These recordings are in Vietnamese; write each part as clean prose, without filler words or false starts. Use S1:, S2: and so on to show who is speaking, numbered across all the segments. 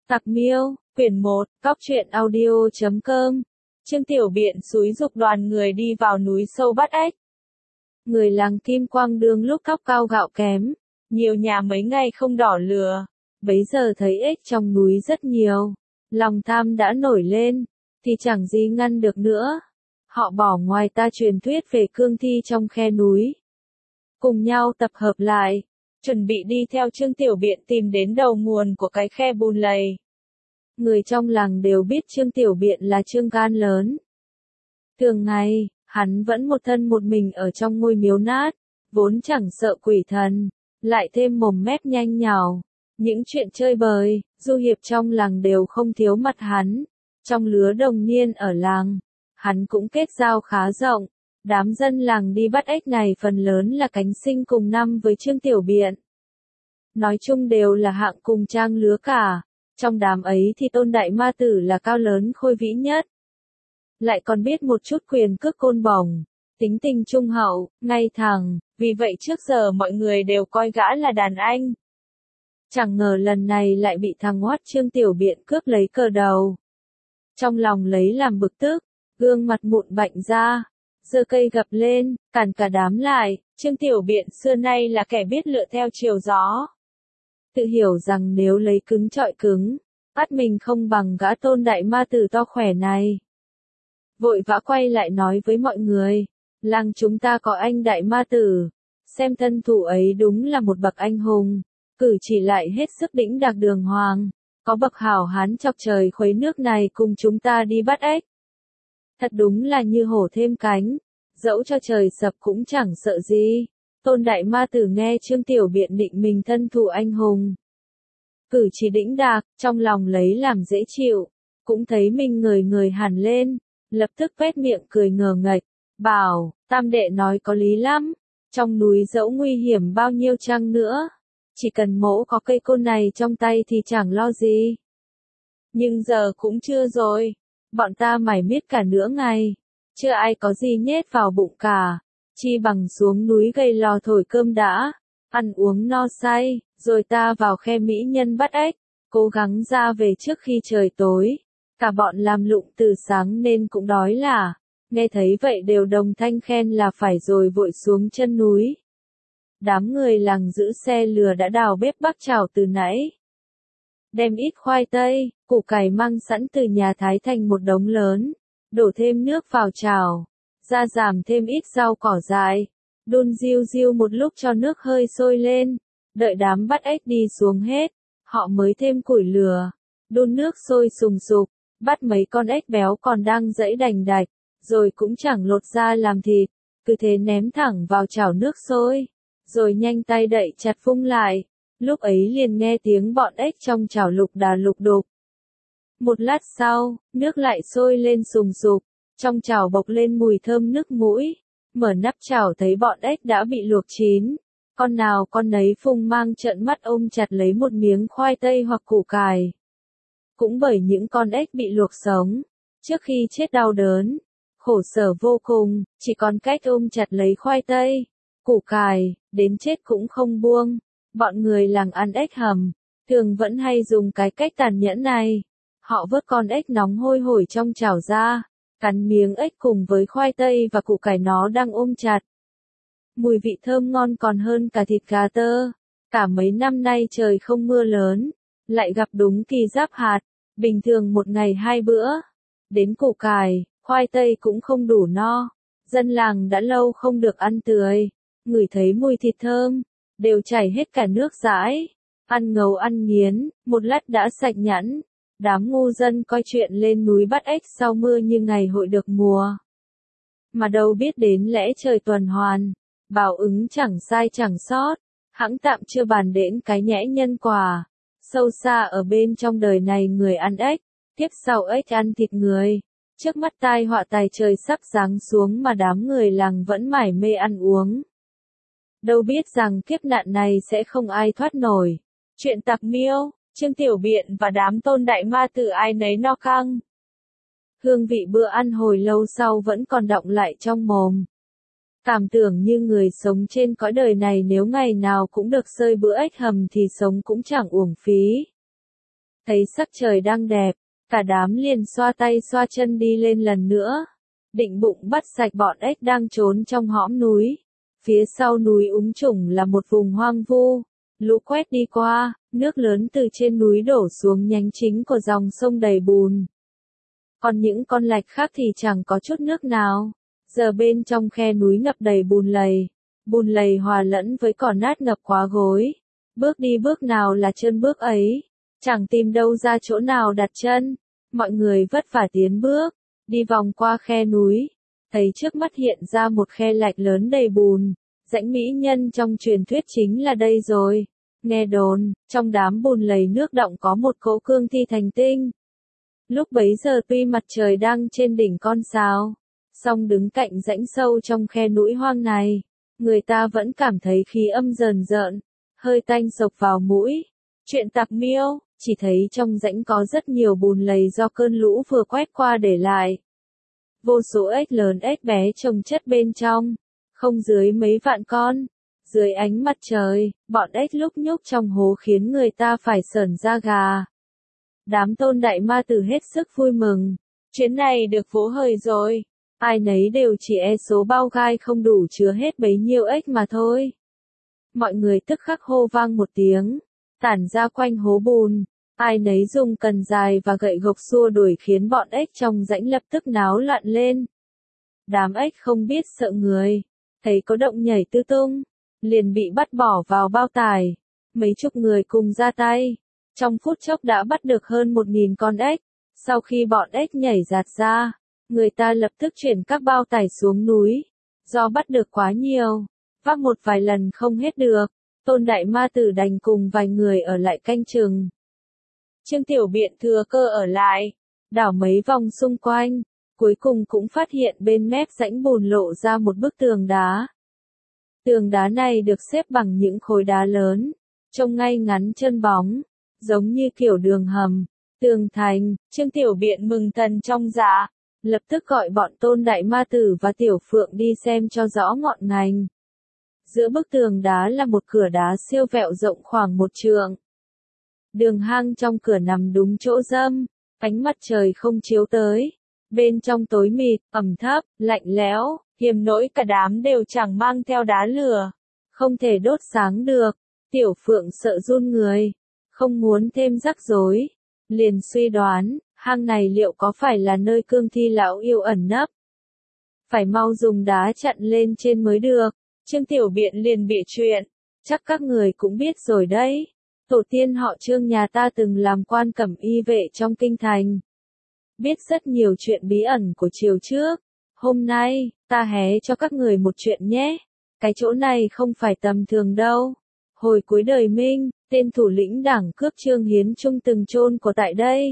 S1: Tặc Miêu, quyển 1, Cóc truyện audio.com. Trương Tiểu Biện xúi giục đoàn người đi vào núi sâu bắt ếch. Người làng Kim Quang đương lúc cóc cao gạo kém, nhiều nhà mấy ngày không đỏ lửa, bấy giờ thấy ếch trong núi rất nhiều, lòng tham đã nổi lên, thì chẳng gì ngăn được nữa. Họ bỏ ngoài ta truyền thuyết về cương thi trong khe núi, cùng nhau tập hợp lại, chuẩn bị đi theo Trương Tiểu Biện tìm đến đầu nguồn của cái khe bùn lầy. Người trong làng đều biết Trương Tiểu Biện là trương gan lớn. Thường ngày, hắn vẫn một thân một mình ở trong ngôi miếu nát, vốn chẳng sợ quỷ thần, lại thêm mồm mép nhanh nhảu. Những chuyện chơi bời, du hiệp trong làng đều không thiếu mặt hắn. Trong lứa đồng niên ở làng, hắn cũng kết giao khá rộng. Đám dân làng đi bắt ếch này phần lớn là cánh sinh cùng năm với Trương Tiểu Biện. Nói chung đều là hạng cùng trang lứa cả. Trong đám ấy thì Tôn Đại Ma Tử là cao lớn khôi vĩ nhất. Lại còn biết một chút quyền cước côn bổng, tính tình trung hậu, ngay thẳng, vì vậy trước giờ mọi người đều coi gã là đàn anh. Chẳng ngờ lần này lại bị thằng hoắt Trương Tiểu Biện cướp lấy cờ đầu. Trong lòng lấy làm bực tức, gương mặt mụn bạnh ra, giơ cây gập lên, cản cả đám lại. Trương Tiểu Biện xưa nay là kẻ biết lựa theo chiều gió. Tự hiểu rằng nếu lấy cứng trọi cứng, bắt mình không bằng gã Tôn Đại Ma Tử to khỏe này. Vội vã quay lại nói với mọi người, làng chúng ta có anh Đại Ma Tử, xem thân thủ ấy đúng là một bậc anh hùng, cử chỉ lại hết sức đĩnh đạc đường hoàng, có bậc hảo hán chọc trời khuấy nước này cùng chúng ta đi bắt ếch. Thật đúng là như hổ thêm cánh, dẫu cho trời sập cũng chẳng sợ gì. Tôn Đại Ma Tử nghe Trương Tiểu Biện định mình thân thủ anh hùng, cử chỉ đĩnh đạc, trong lòng lấy làm dễ chịu, cũng thấy mình người hẳn lên, lập tức vét miệng cười ngờ nghệch, bảo, tam đệ nói có lý lắm, trong núi dẫu nguy hiểm bao nhiêu chăng nữa, chỉ cần mỗ có cây côn này trong tay thì chẳng lo gì. Nhưng giờ cũng chưa rồi, bọn ta mải miết cả nửa ngày, chưa ai có gì nhét vào bụng cả. Chi bằng xuống núi gây lò thổi cơm đã, ăn uống no say, rồi ta vào khe mỹ nhân bắt ếch, cố gắng ra về trước khi trời tối. Cả bọn làm lụng từ sáng nên cũng đói là, nghe thấy vậy đều đồng thanh khen là phải rồi vội xuống chân núi. Đám người làng giữ xe lừa đã đào bếp bắc chảo từ nãy. Đem ít khoai tây, củ cải mang sẵn từ nhà thái thành một đống lớn, đổ thêm nước vào chảo. Ra giảm thêm ít rau cỏ dại, đun riu riu một lúc cho nước hơi sôi lên, đợi đám bắt ếch đi xuống hết, họ mới thêm củi lửa, đun nước sôi sùng sục, bắt mấy con ếch béo còn đang giãy đành đạch, rồi cũng chẳng lột ra làm thịt, cứ thế ném thẳng vào chảo nước sôi, rồi nhanh tay đậy chặt phung lại, lúc ấy liền nghe tiếng bọn ếch trong chảo lục đà lục đục. Một lát sau, nước lại sôi lên sùng sục. Trong chảo bộc lên mùi thơm nước mũi, mở nắp chảo thấy bọn ếch đã bị luộc chín, con nào con nấy phung mang trợn mắt ôm chặt lấy một miếng khoai tây hoặc củ cải. Cũng bởi những con ếch bị luộc sống, trước khi chết đau đớn, khổ sở vô cùng, chỉ còn cách ôm chặt lấy khoai tây, củ cải, đến chết cũng không buông. Bọn người làng ăn ếch hầm, thường vẫn hay dùng cái cách tàn nhẫn này. Họ vớt con ếch nóng hôi hổi trong chảo ra, cắn miếng ếch cùng với khoai tây và củ cải nó đang ôm chặt. Mùi vị thơm ngon còn hơn cả thịt gà tơ. Cả mấy năm nay trời không mưa lớn, lại gặp đúng kỳ giáp hạt, bình thường một ngày 2 bữa. Đến củ cải, khoai tây cũng không đủ no. Dân làng đã lâu không được ăn tươi, ngửi thấy mùi thịt thơm, đều chảy hết cả nước dãi. Ăn ngấu ăn nghiến, một lát đã sạch nhẵn. Đám ngu dân coi chuyện lên núi bắt ếch sau mưa như ngày hội được mùa. Mà đâu biết đến lẽ trời tuần hoàn, báo ứng chẳng sai chẳng sót, hẵng tạm chưa bàn đến cái nhẽ nhân quả. Sâu xa ở bên trong đời này người ăn ếch, tiếp sau ếch ăn thịt người. Trước mắt tai họa tài trời sắp giáng xuống mà đám người làng vẫn mải mê ăn uống. Đâu biết rằng kiếp nạn này sẽ không ai thoát nổi. Chuyện Tặc Miêu, Trương Tiểu Biện và đám Tôn Đại Ma Tử ai nấy no căng. Hương vị bữa ăn hồi lâu sau vẫn còn đọng lại trong mồm. Cảm tưởng như người sống trên cõi đời này nếu ngày nào cũng được xơi bữa ếch hầm thì sống cũng chẳng uổng phí. Thấy sắc trời đang đẹp, cả đám liền xoa tay xoa chân đi lên lần nữa. Định bụng bắt sạch bọn ếch đang trốn trong hõm núi. Phía sau núi Úng Chủng là một vùng hoang vu. Lũ quét đi qua, nước lớn từ trên núi đổ xuống nhánh chính của dòng sông đầy bùn. Còn những con lạch khác thì chẳng có chút nước nào. Giờ bên trong khe núi ngập đầy bùn lầy hòa lẫn với cỏ nát ngập quá gối. Bước đi bước nào là chân bước ấy, chẳng tìm đâu ra chỗ nào đặt chân. Mọi người vất vả tiến bước, đi vòng qua khe núi, thấy trước mắt hiện ra một khe lạch lớn đầy bùn. Rãnh mỹ nhân trong truyền thuyết chính là đây rồi. Nghe đồn, trong đám bùn lầy nước đọng có một cỗ cương thi thành tinh. Lúc bấy giờ tuy mặt trời đang trên đỉnh con sao, song đứng cạnh rãnh sâu trong khe núi hoang này, người ta vẫn cảm thấy khí âm rờn rợn, hơi tanh sộc vào mũi. Chuyện tặc miêu, chỉ thấy trong rãnh có rất nhiều bùn lầy do cơn lũ vừa quét qua để lại. Vô số ếch lớn ếch bé chồng chất bên trong, không dưới mấy vạn con. Dưới ánh mặt trời, bọn ếch lúc nhúc trong hố khiến người ta phải sởn da gà. Đám Tôn Đại Ma Tử hết sức vui mừng. Chuyến này được vỗ hời rồi. Ai nấy đều chỉ e số bao gai không đủ chứa hết bấy nhiêu ếch mà thôi. Mọi người tức khắc hô vang một tiếng, tản ra quanh hố bùn. Ai nấy dùng cần dài và gậy gộc xua đuổi khiến bọn ếch trong rãnh lập tức náo loạn lên. Đám ếch không biết sợ người, thấy có động nhảy tứ tung, liền bị bắt bỏ vào bao tải. Mấy chục người cùng ra tay, trong phút chốc đã bắt được hơn 1.000 con ếch. Sau khi bọn ếch nhảy giạt ra, người ta lập tức chuyển các bao tải xuống núi. Do bắt được quá nhiều, vác một vài lần không hết được, Tôn Đại Ma Tử đành cùng vài người ở lại canh chừng. Trương Tiểu Biện thừa cơ ở lại, đảo mấy vòng xung quanh, cuối cùng cũng phát hiện bên mép rãnh bùn lộ ra một bức tường đá. Tường đá này được xếp bằng những khối đá lớn, trông ngay ngắn chân bóng, giống như kiểu đường hầm. Tường thành, Trương Tiểu Biện mừng thần trong dạ, lập tức gọi bọn Tôn Đại Ma Tử và Tiểu Phượng đi xem cho rõ ngọn ngành. Giữa bức tường đá là một cửa đá siêu vẹo rộng khoảng 1 trượng. Đường hang trong cửa nằm đúng chỗ râm, ánh mặt trời không chiếu tới. Bên trong tối mịt, ẩm thấp, lạnh lẽo, hiềm nỗi cả đám đều chẳng mang theo đá lửa, không thể đốt sáng được. Tiểu Phượng sợ run người, không muốn thêm rắc rối, liền suy đoán, hang này liệu có phải là nơi cương thi lão yêu ẩn nấp? Phải mau dùng đá chặn lên trên mới được. Trương Tiểu Biện liền bịa chuyện, chắc các người cũng biết rồi đấy. Tổ tiên họ Trương nhà ta từng làm quan cẩm y vệ trong kinh thành. Biết rất nhiều chuyện bí ẩn của triều trước. Hôm nay, ta hé cho các người một chuyện nhé. Cái chỗ này không phải tầm thường đâu. Hồi cuối đời Minh, tên thủ lĩnh đảng cướp Trương Hiến Trung từng chôn của tại đây.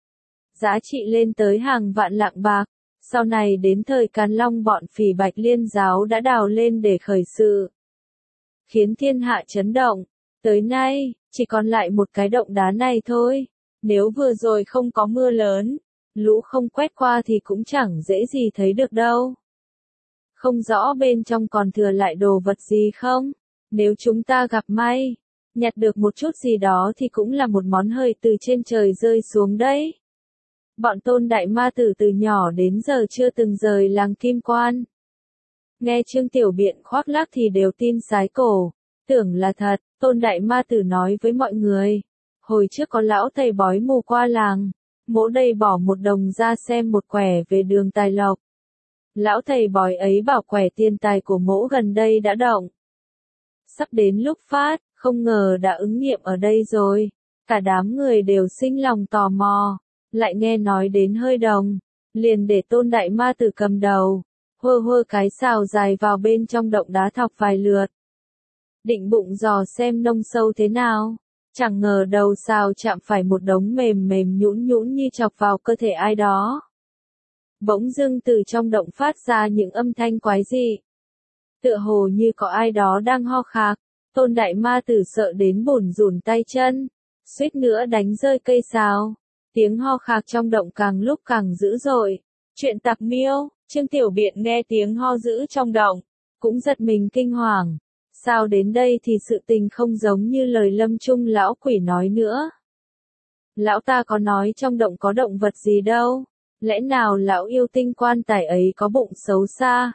S1: Giá trị lên tới hàng vạn lạng bạc. Sau này đến thời Càn Long bọn Phỉ Bạch Liên giáo đã đào lên để khởi sự, khiến thiên hạ chấn động. Tới nay, chỉ còn lại một cái động đá này thôi. Nếu vừa rồi không có mưa lớn, lũ không quét qua thì cũng chẳng dễ gì thấy được đâu. Không rõ bên trong còn thừa lại đồ vật gì không? Nếu chúng ta gặp may, nhặt được một chút gì đó thì cũng là một món hời từ trên trời rơi xuống đấy. Bọn Tôn Đại Ma Tử từ nhỏ đến giờ chưa từng rời làng Kim Quan. Nghe Trương Tiểu Biện khoác lác thì đều tin sái cổ, tưởng là thật. Tôn Đại Ma Tử nói với mọi người, hồi trước có lão thầy bói mù qua làng, mỗ đây bỏ 1 đồng ra xem một quẻ về đường tài lộc. Lão thầy bói ấy bảo quẻ tiền tài của mỗ gần đây đã động. Sắp đến lúc phát, không ngờ đã ứng nghiệm ở đây rồi. Cả đám người đều sinh lòng tò mò, lại nghe nói đến hơi đồng, liền để Tôn Đại Ma Tử cầm đầu, hơ cái sào dài vào bên trong động đá thọc vài lượt. Định bụng dò xem nông sâu thế nào, chẳng ngờ đầu sào chạm phải một đống mềm nhũn như chọc vào cơ thể ai đó. Bỗng dưng từ trong động phát ra những âm thanh quái dị. Tựa hồ như có ai đó đang ho khạc. Tôn Đại Ma Tử sợ đến bủn rủn tay chân, suýt nữa đánh rơi cây sào. Tiếng ho khạc trong động càng lúc càng dữ dội. Chuyện tặc miêu, Trương Tiểu Biện nghe tiếng ho dữ trong động, cũng giật mình kinh hoàng. Sao đến đây thì sự tình không giống như lời Lâm Trung lão quỷ nói nữa. Lão ta có nói trong động có động vật gì đâu. Lẽ nào lão yêu tinh quan tài ấy có bụng xấu xa?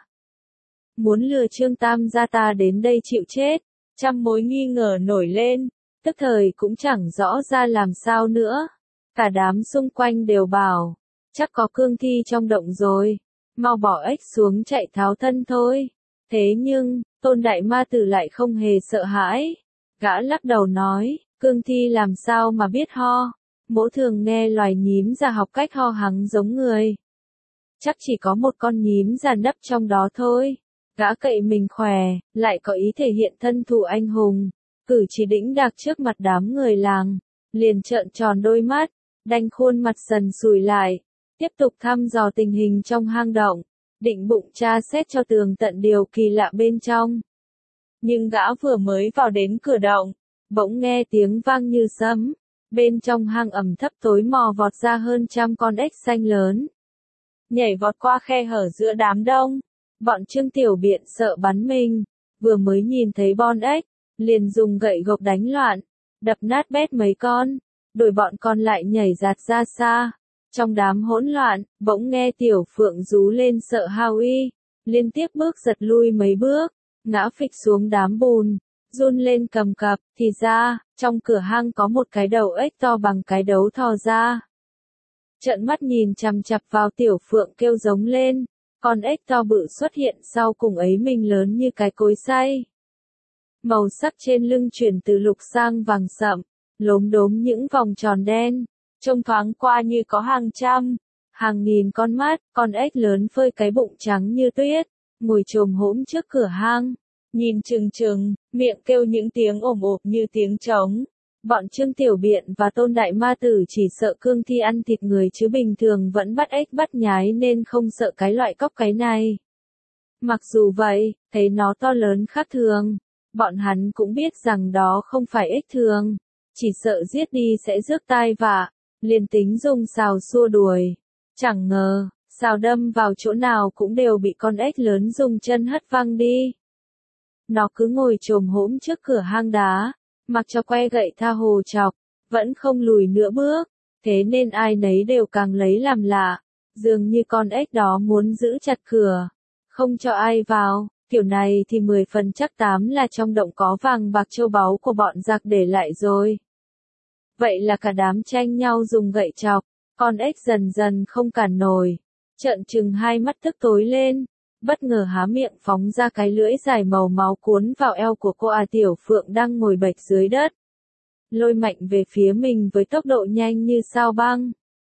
S1: Muốn lừa Trương Tam gia ta đến đây chịu chết. Trăm mối nghi ngờ nổi lên, tức thời cũng chẳng rõ ra làm sao nữa. Cả đám xung quanh đều bảo, chắc có cương thi trong động rồi, mau bỏ ếch xuống chạy tháo thân thôi. Thế nhưng, Tôn Đại Ma Tử lại không hề sợ hãi. Gã lắc đầu nói, cương thi làm sao mà biết ho, mỗ thường nghe loài nhím già học cách ho hắng giống người. Chắc chỉ có một con nhím già nấp trong đó thôi. Gã cậy mình khỏe, lại có ý thể hiện thân thủ anh hùng, cử chỉ đĩnh đạc trước mặt đám người làng, liền trợn tròn đôi mắt, đanh khuôn mặt sần sùi lại, tiếp tục thăm dò tình hình trong hang động, định bụng tra xét cho tường tận điều kỳ lạ bên trong. Nhưng gã vừa mới vào đến cửa động, bỗng nghe tiếng vang như sấm, bên trong hang ẩm thấp tối mò vọt ra hơn 100 con ếch xanh lớn. Nhảy vọt qua khe hở giữa đám đông. Bọn Trương Tiểu Biện sợ bắn mình, vừa mới nhìn thấy bon ếch, liền dùng gậy gộc đánh loạn, đập nát bét mấy con, đuổi bọn còn lại nhảy giạt ra xa. Trong đám hỗn loạn, bỗng nghe Tiểu Phượng rú lên sợ hao y, liên tiếp bước giật lui mấy bước, ngã phịch xuống đám bùn, run lên cầm cập, thì ra, trong cửa hang có một cái đầu ếch to bằng cái đấu thò ra. Trợn mắt nhìn chằm chằm vào Tiểu Phượng kêu giống lên. Con ếch to bự xuất hiện sau cùng ấy mình lớn như cái cối xay. Màu sắc trên lưng chuyển từ lục sang vàng sậm, lốm đốm những vòng tròn đen, trông thoáng qua như có hàng trăm, hàng nghìn con mắt, con ếch lớn phơi cái bụng trắng như tuyết, ngồi chồm hổm trước cửa hang, nhìn chừng chừng, miệng kêu những tiếng ồm ộp như tiếng trống. Bọn Trương Tiểu Biện và Tôn Đại Ma Tử chỉ sợ cương thi ăn thịt người chứ bình thường vẫn bắt ếch bắt nhái nên không sợ cái loại cóc cái này. Mặc dù vậy, thấy nó to lớn khác thường, bọn hắn cũng biết rằng đó không phải ếch thường, chỉ sợ giết đi sẽ rước tai vạ, liền tính dùng sào xua đuổi. Chẳng ngờ, sào đâm vào chỗ nào cũng đều bị con ếch lớn dùng chân hất văng đi. Nó cứ ngồi chồm hổm trước cửa hang đá, mặc cho que gậy tha hồ chọc, vẫn không lùi nửa bước, thế nên ai nấy đều càng lấy làm lạ, dường như con ếch đó muốn giữ chặt cửa, không cho ai vào, kiểu này thì 10 phần chắc 8 là trong động có vàng bạc châu báu của bọn giặc để lại rồi. Vậy là cả đám tranh nhau dùng gậy chọc, con ếch dần dần không cản nổi, trợn trừng hai mắt tức tối lên. Bất ngờ há miệng phóng ra cái lưỡi dài màu máu cuốn vào eo của cô Tiểu Phượng đang ngồi bệt dưới đất. Lôi mạnh về phía mình với tốc độ nhanh như sao băng.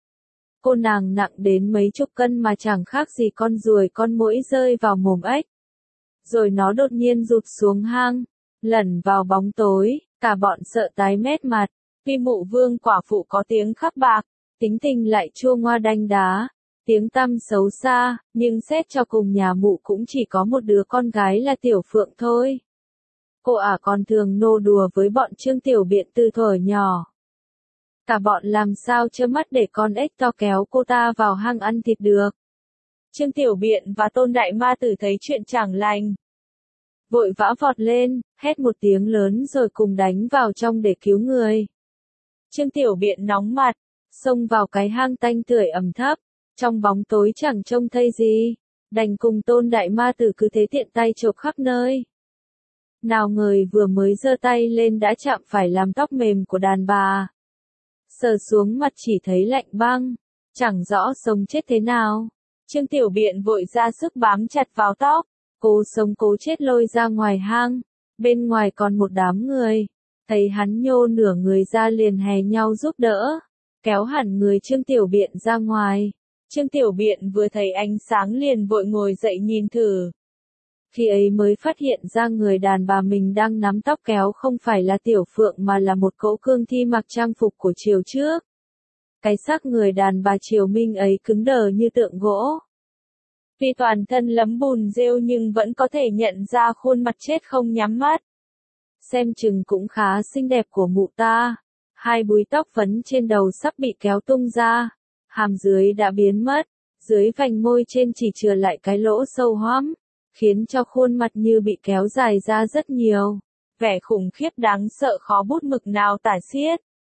S1: Cô nàng nặng đến mấy chục cân mà chẳng khác gì con ruồi con muỗi rơi vào mồm ếch. Rồi nó đột nhiên rụt xuống hang, lẩn vào bóng tối, cả bọn sợ tái mét mặt. Vì Mụ Vương quả phụ có tiếng khắp bạc, tính tình lại chua ngoa đanh đá. Tiếng tăm xấu xa, nhưng xét cho cùng nhà Mụ cũng chỉ có một đứa con gái là Tiểu Phượng thôi. Cô còn thường nô đùa với bọn Trương Tiểu Biện từ thuở nhỏ. Cả bọn làm sao trơ mắt để con ếch to kéo cô ta vào hang ăn thịt được. Trương Tiểu Biện và Tôn Đại Ma Tử thấy chuyện chẳng lành, vội vã vọt lên, hét một tiếng lớn rồi cùng đánh vào trong để cứu người. Trương Tiểu Biện nóng mặt, xông vào cái hang tanh tưởi ẩm thấp. Trong bóng tối chẳng trông thấy gì, đành cùng Tôn Đại Ma Tử cứ thế tiện tay chộp khắp nơi. Nào người vừa mới giơ tay lên đã chạm phải làm tóc mềm của đàn bà. Sờ xuống mặt chỉ thấy lạnh băng, chẳng rõ sống chết thế nào. Trương Tiểu Biện vội ra sức bám chặt vào tóc, cố sống cố chết lôi ra ngoài hang. Bên ngoài còn một đám người, thấy hắn nhô nửa người ra liền hè nhau giúp đỡ, kéo hẳn người Trương Tiểu Biện ra ngoài. Trương Tiểu Biện vừa thấy ánh sáng liền vội ngồi dậy nhìn thử. Khi ấy mới phát hiện ra người đàn bà mình đang nắm tóc kéo không phải là Tiểu Phượng mà là một cỗ cương thi mặc trang phục của triều trước. Cái xác người đàn bà triều Minh ấy cứng đờ như tượng gỗ. Tuy toàn thân lấm bùn rêu nhưng vẫn có thể nhận ra khuôn mặt chết không nhắm mắt. Xem chừng cũng khá xinh đẹp của mụ ta. Hai búi tóc phấn trên đầu sắp bị kéo tung ra. Hàm dưới đã biến mất, dưới vành môi trên chỉ chừa lại cái lỗ sâu hoắm, khiến cho khuôn mặt như bị kéo dài ra rất nhiều. Vẻ khủng khiếp đáng sợ khó bút mực nào tả xiết.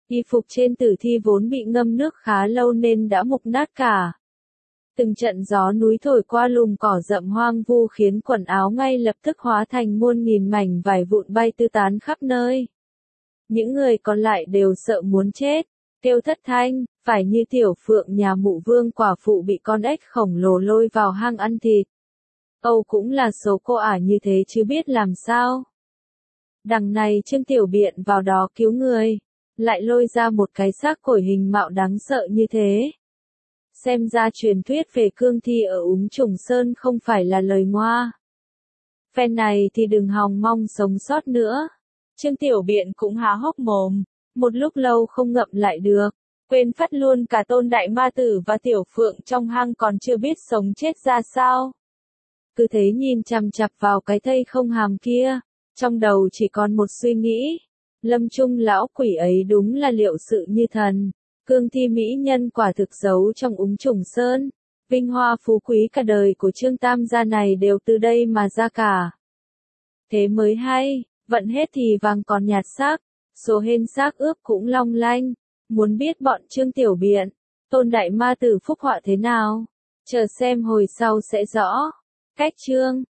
S1: Y phục trên tử thi vốn bị ngâm nước khá lâu nên đã mục nát cả. Từng trận gió núi thổi qua lùm cỏ rậm hoang vu khiến quần áo ngay lập tức hóa thành muôn nghìn mảnh vải vụn bay tứ tán khắp nơi. Những người còn lại đều sợ muốn chết, kêu thất thanh, phải như Tiểu Phượng nhà Mụ Vương quả phụ bị con ếch khổng lồ lôi vào hang ăn thịt. Âu cũng là số cô ả như thế chứ biết làm sao. Đằng này Trương Tiểu Biện vào đó cứu người, lại lôi ra một cái xác khổi hình mạo đáng sợ như thế. Xem ra truyền thuyết về cương thi ở Úng Trùng Sơn không phải là lời ngoa. Phen này thì đừng hòng mong sống sót nữa. Trương Tiểu Biện cũng há hốc mồm, một lúc lâu không ngậm lại được, quên phát luôn cả Tôn Đại Ma Tử và Tiểu Phượng trong hang còn chưa biết sống chết ra sao. Cứ thế nhìn chằm chằm vào cái thây không hàm kia, trong đầu chỉ còn một suy nghĩ, lâm chung lão quỷ ấy đúng là liệu sự như thần, cương thi mỹ nhân quả thực giấu trong Úng Trùng Sơn, vinh hoa phú quý cả đời của Trương Tam gia này đều từ đây mà ra cả. Thế mới hay, vận hết thì vàng còn nhạt xác, số hên xác ướp cũng long lanh, muốn biết bọn Trương Tiểu Biện, Tôn Đại Ma Tử phúc họa thế nào, chờ xem hồi sau sẽ rõ. Cách chương